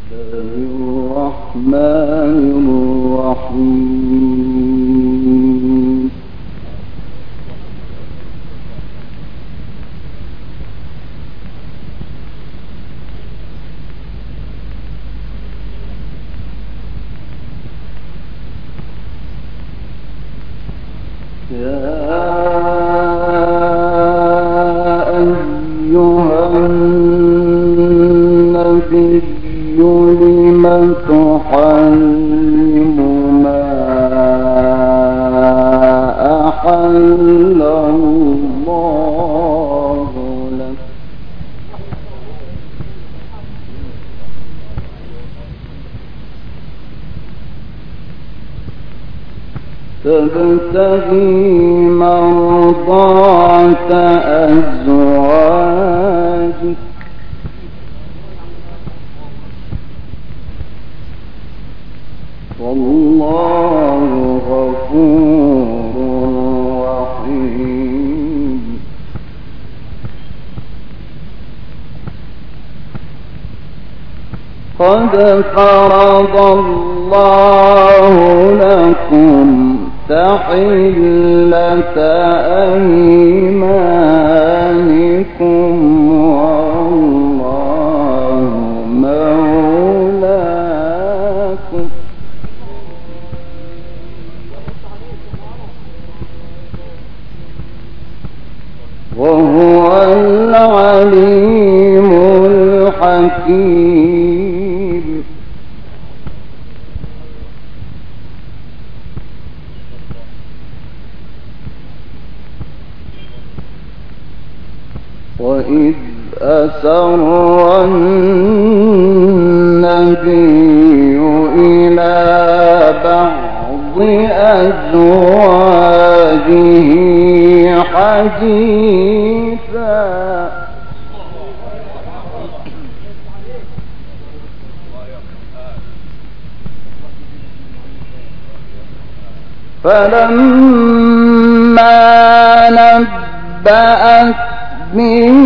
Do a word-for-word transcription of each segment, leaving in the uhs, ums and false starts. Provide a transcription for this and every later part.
تبتغي مرضات أزواجك والله غفور رحيم. قد فرض الله لكم تحلة أيمانكم والله مولاكم وهو العليم الحكيم. وإذ أسر النبي إلى بعض أزواجه حديثا فلما نبأت به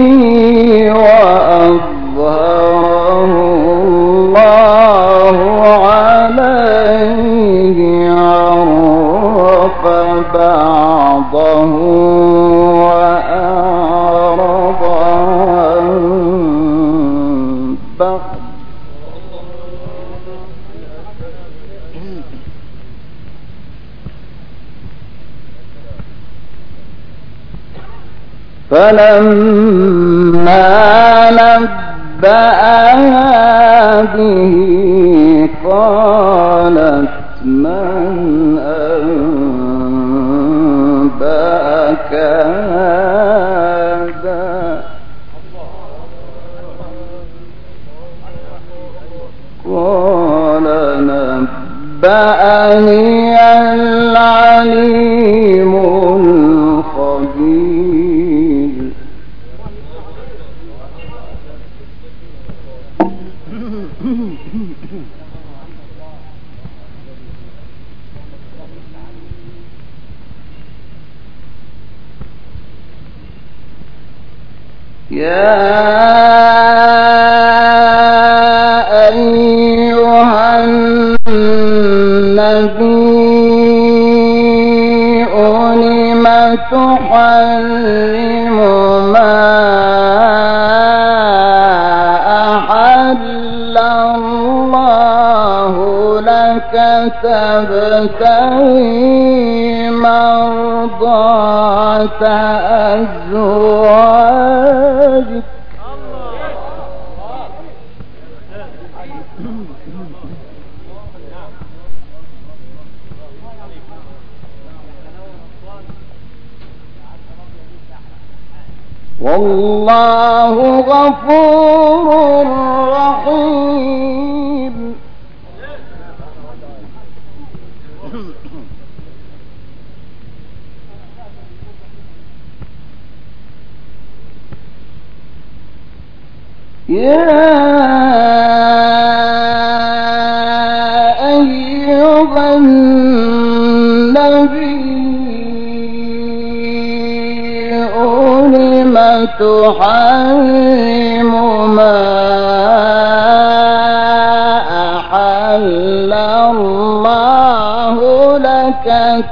وأظهره الله عليه عرف بعضه وأعرض عن بعض فلما نبأها به قالت من أنبأك هذا قال نبأني العليم الخبير. يا أيها النبي لم تحرم ما أحل الله لك تبتغي مرضات أزواجك والله غفور رحيم. يا أيها النبي لم تحرم ما أحل الله لك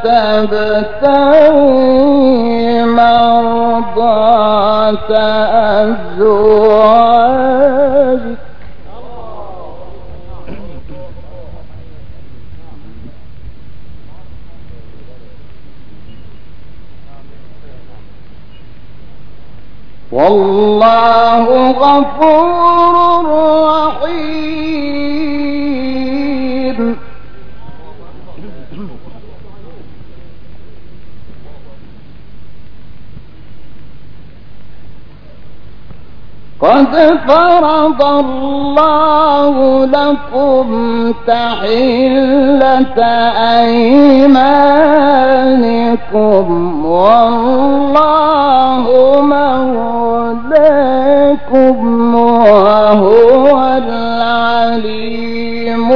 تبتغي مرضات أزواجك والله غفور رحيم قد فرض الله لكم تحلة أيمانكم والله مولاكم وهو العليم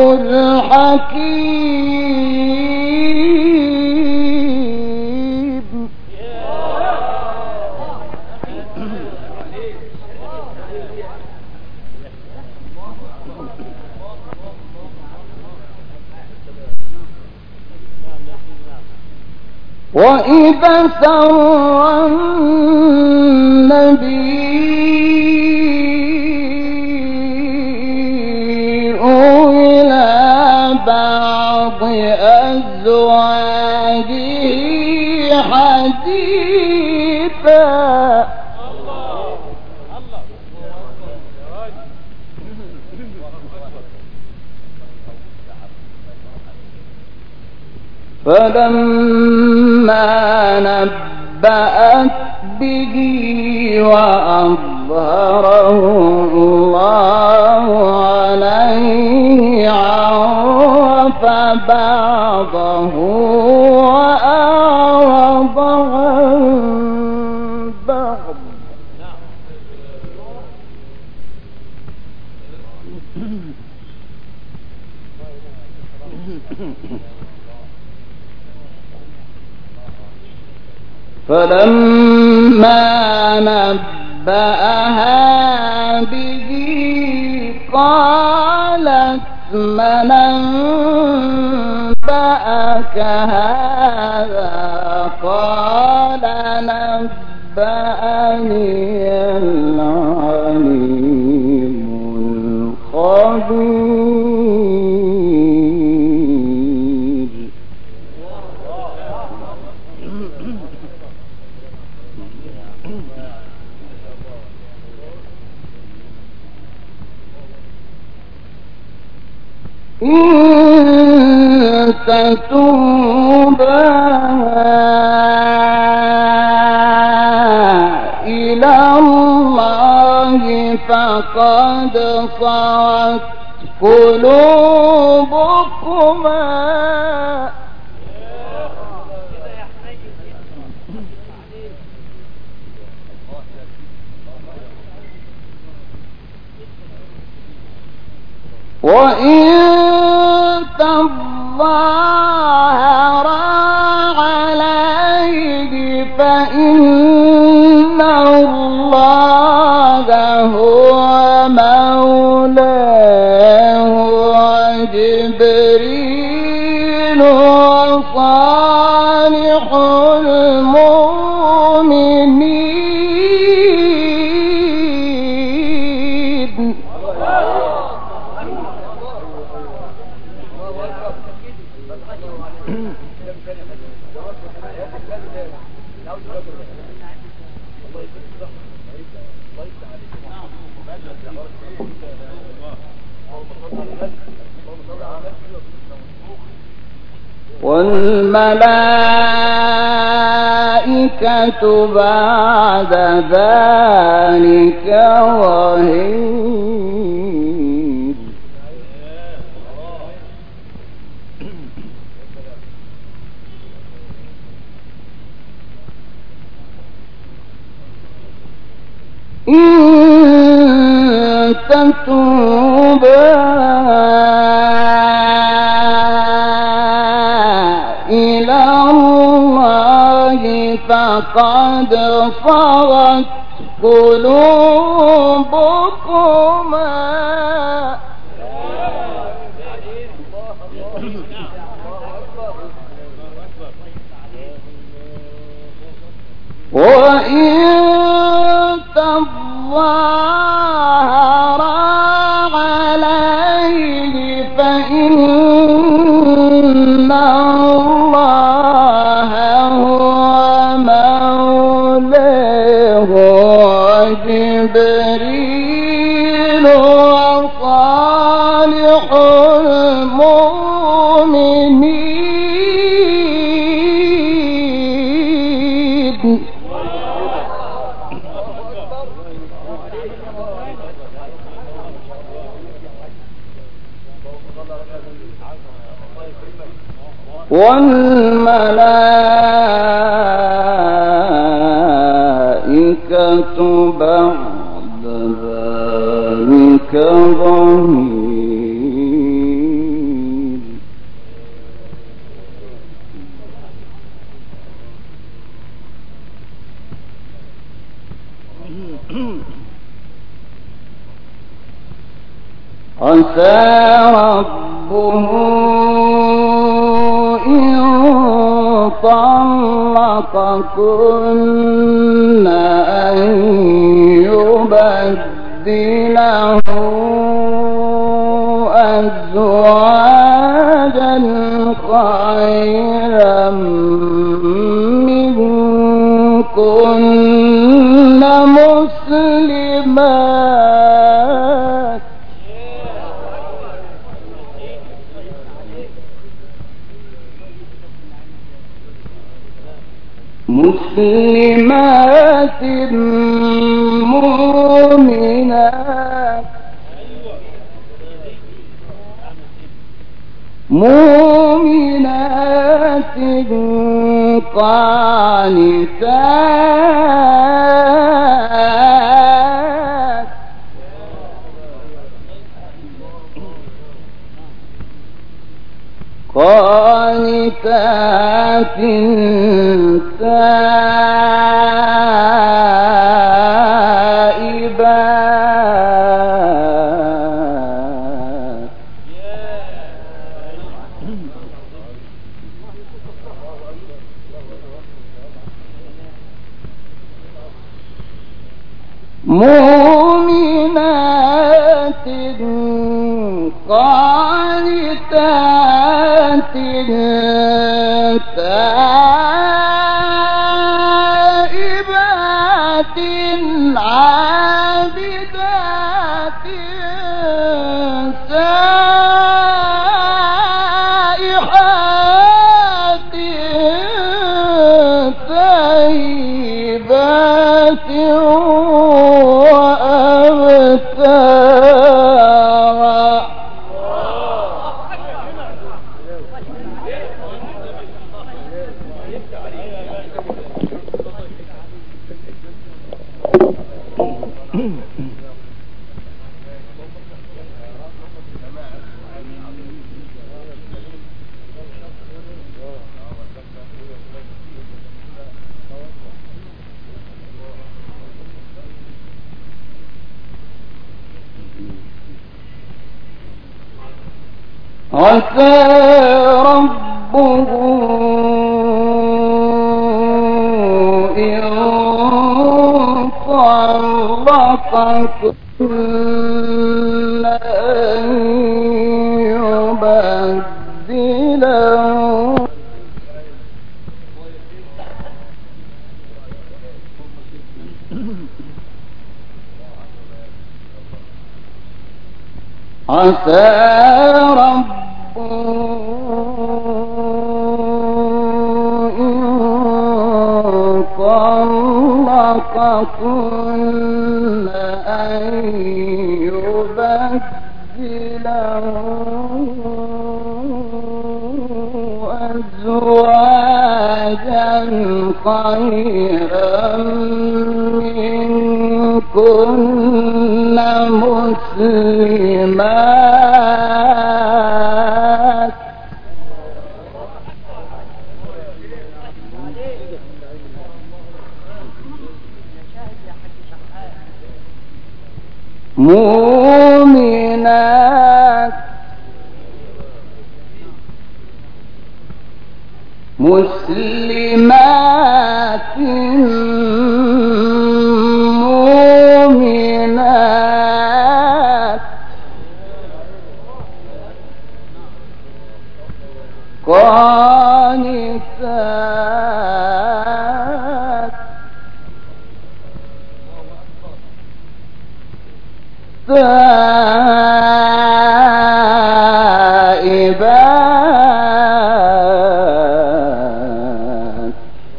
الحكيم. وإذا سر النبي إلى بعض أزواجه حديثا فلما نبأت به وأظهره الله عليه عرف بعضه وأعرض عن بعض. فلما نبأها به قالت من أنبأك هذا قال نبأني العليم الخبير. إن تتوبا إلى الله فقد صغت قلوبكما وإن تظاهرا عليه فإن الله هو مولاه وجبريل وصالح المؤمنين. والملائكة بعد ذلك ظهير. إن تتوبا إلى الله فقد صغت قلوبكما وإن تظاهر عليه فإن الله هو مولاه وجبريل وصالح المؤمنين. والملائكة بعد ذلك ظهير. عسى ربه إن طلقكن أن يبدله أزواجا خيرا منكن مسلمات مسلمات مؤمنات مؤمنات قانتات قانتات تائبات مؤمنات قانتات تائبات عابدات سائحات ثيبات وأبكارا. عسى ربه إن طلقكن أن يبدله عسى ربه إن طلقكن أن يبدله أزواجا خيرا منكن مسلمات مؤمنات مسلمات مؤمنات قانتات تائبات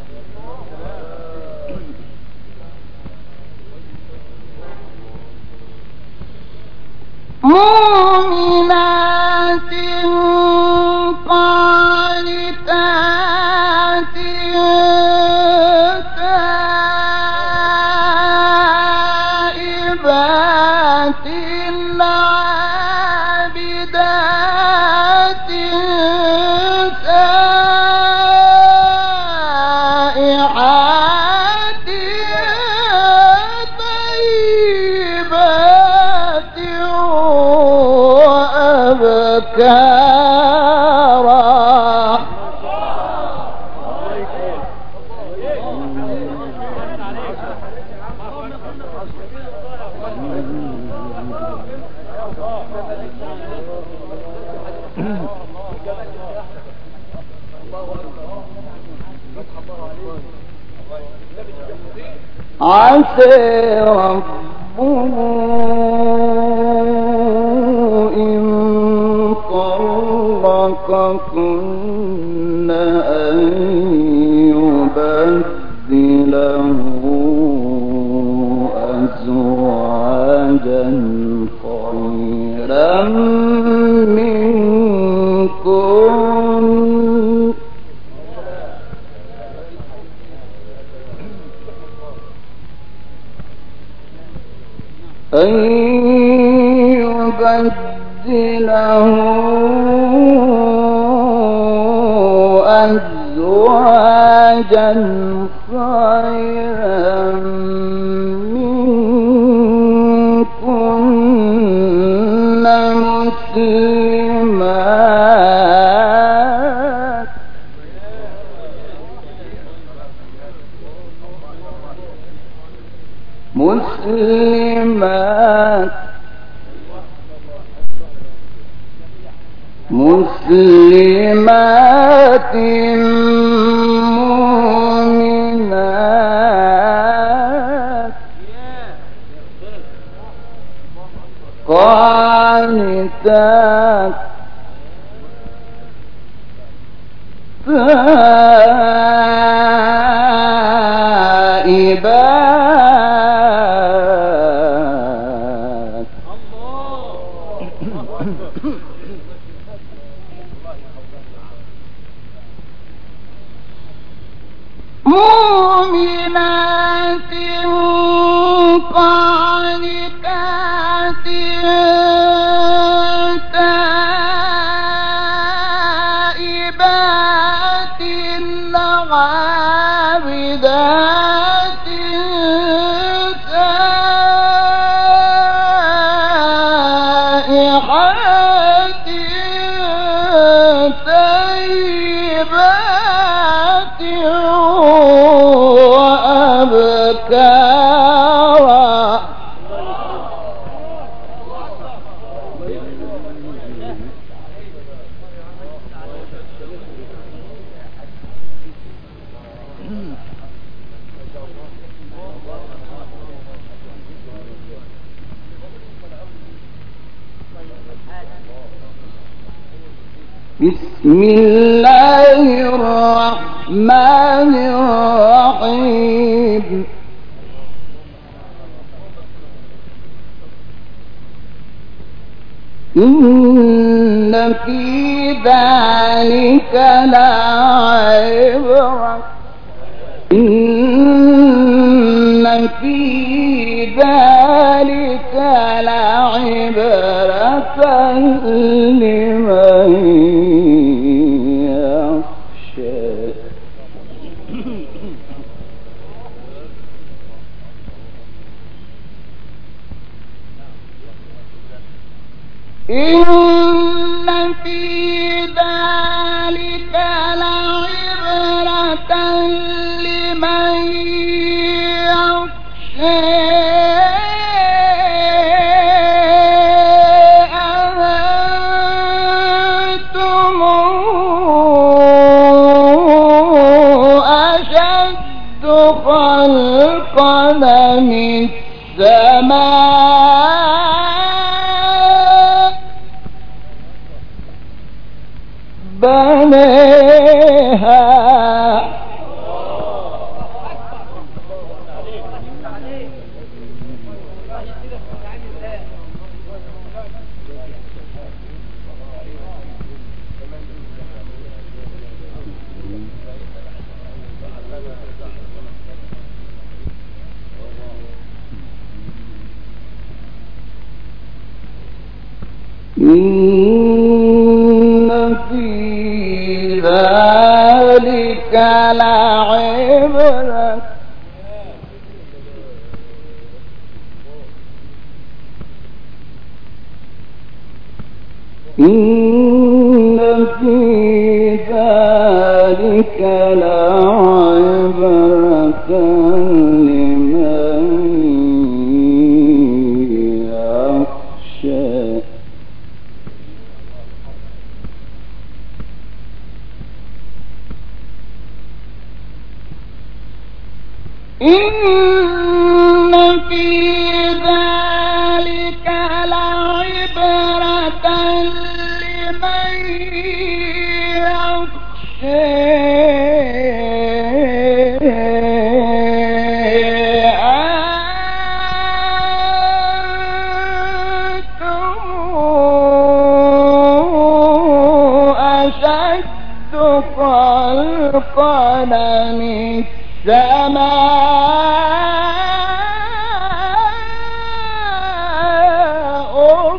مؤمنات قانتات تائبات عابدات سائحات طيبات وأبكارا. عسى ربه إن طلقكن أن يبدله أزواجا خيرا منكن أن يبدله أزواجا خيرا منكن مسلمات مسلمات مسلمات مؤمنات قانتات تائبات مؤمنات قانتات تائبات عابدات سائحات طيبات وأبكارا. بسم الله الرحمن الرحيم. إن في ذلك لعبرة إن في ذلك لعبرة لمن يخشى. إن في ذلك لعبرة إن في ذلك لعبرة إن في ذلك لعبرة لمن يخشى إن في ذلك لعبرة لمن خلقا من السماء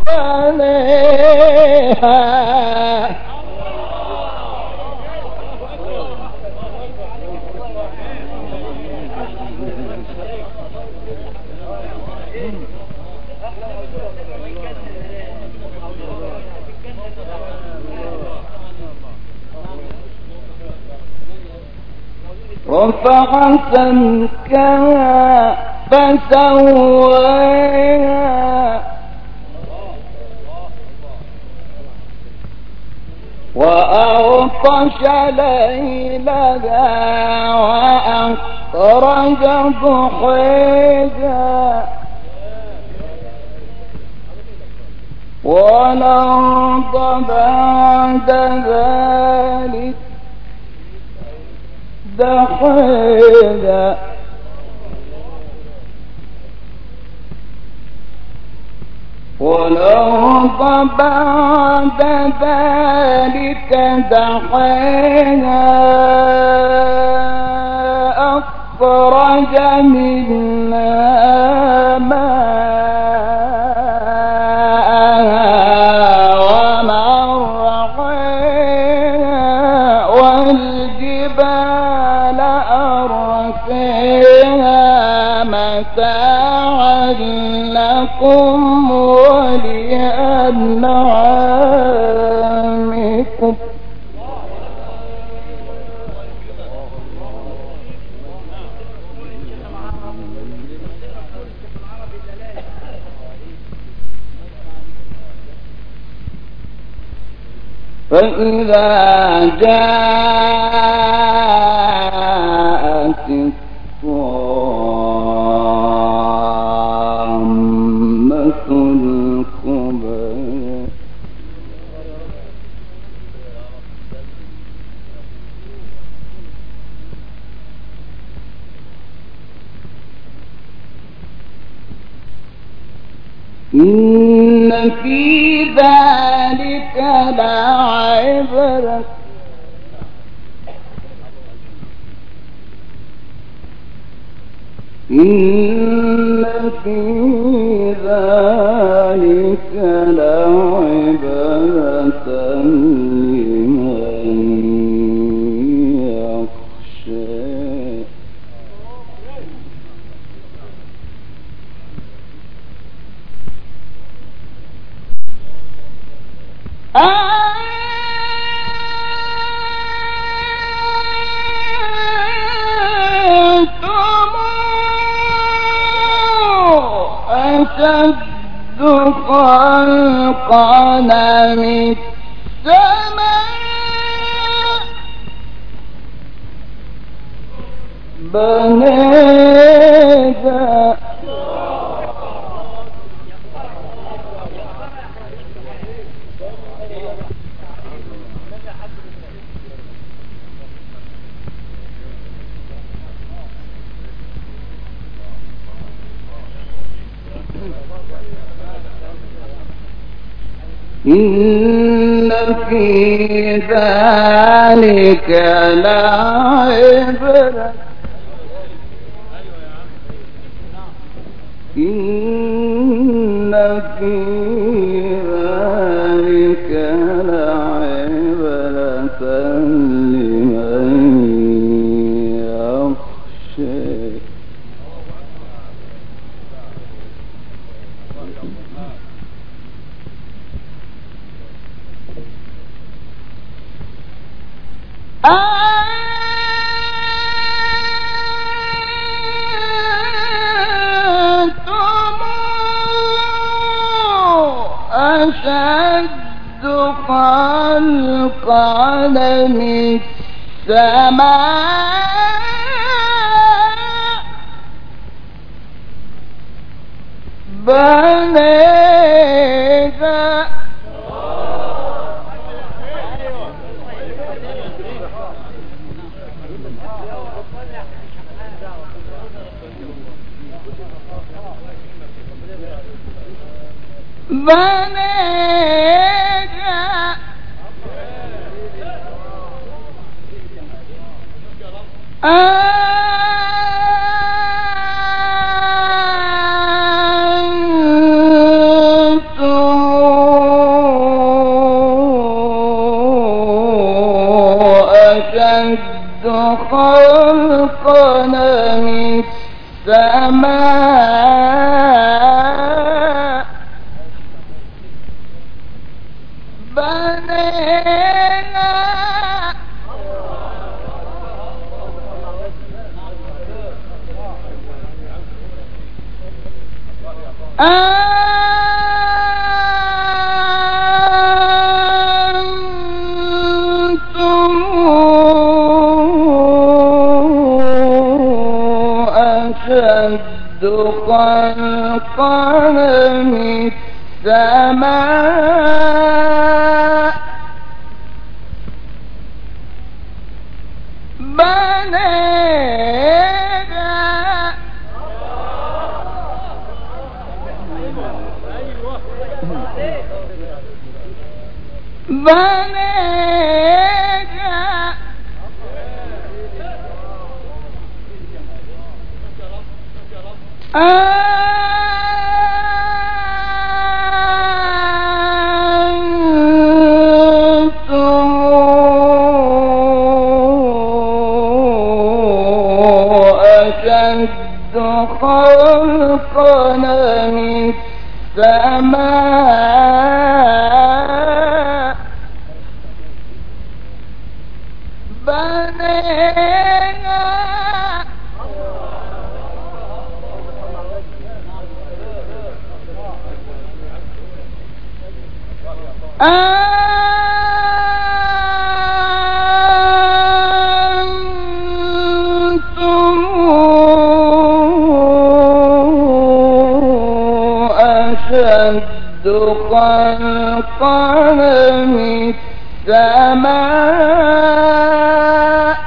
بنيها رفع سمكها فسواها وأغطش ليلها وأخرج ضحيها والأرض بعد ذلك دحيها والأرض بعد ذلك دحيها أخرج منها ماءها ومرعاها والجبال أرسيها متاعا لكم ولأنعامكم فإذا جاءت الطامة الكبرى إن في ذلك لعبرة إن في ذلك لعبرة لمن يخشى أنتم أشد خلقا من السماء بنيها إن في ذلك لعبرة إن في ذلك لعبرة لمن يخشى أنتم أشد خلقا من السماء بنيها بنيها أنتم أشد خلقا من السماء بنينا أنتم أشد خلقا من السماء بنيها بنيها أنتم أشد خلقا من السماء بنينا أنتم أشد خلقا من السماء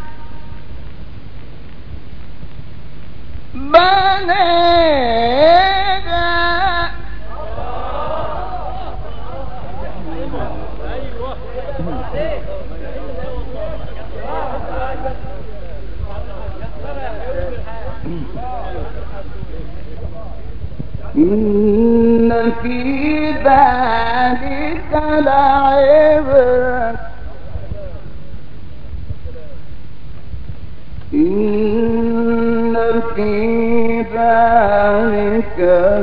بنيها إن في ذلك لعبرة إن في ذلك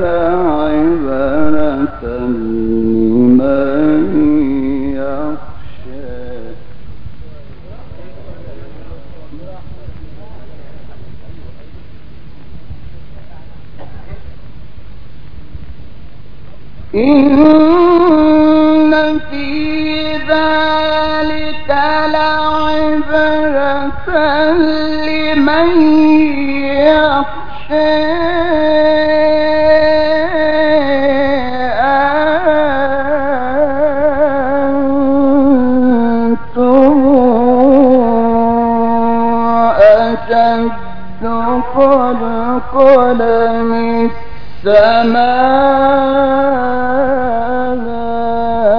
لعبرة لمن يخشى إن في ذلك لعبرة لمن يخشى أنتم أشد خلقا من السماء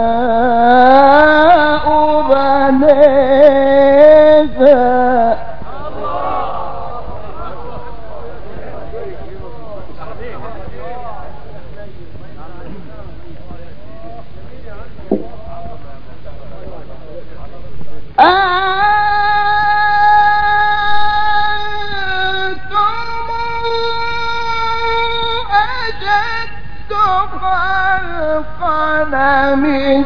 من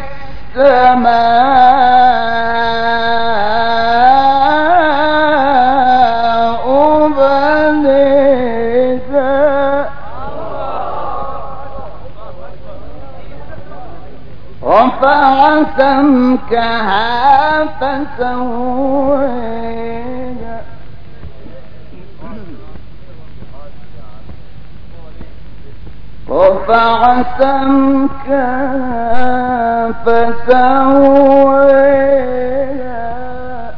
السماء بنيها رفع سمكها فسويها رفع سمكها فسويها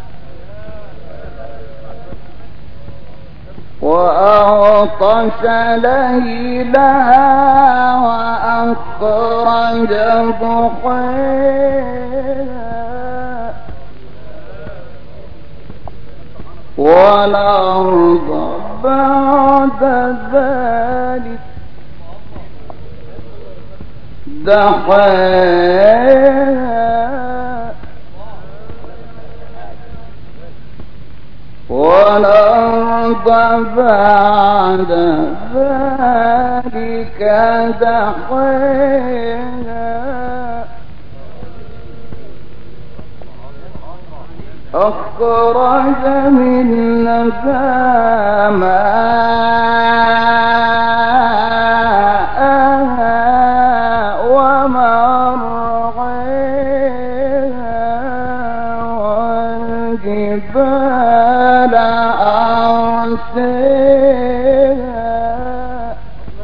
وأغطش ليلها وأخرج ضحيها والأرض بعد ذلك دحاها والأرض بعد ذلك دحاها أخرج منها ماءها ومرعاها والجبال أرساها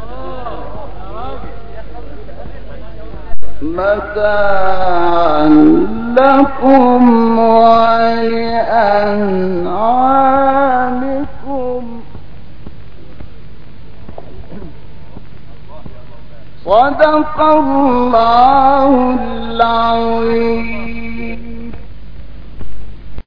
متاعا لكم ولأنعامكم صدق الله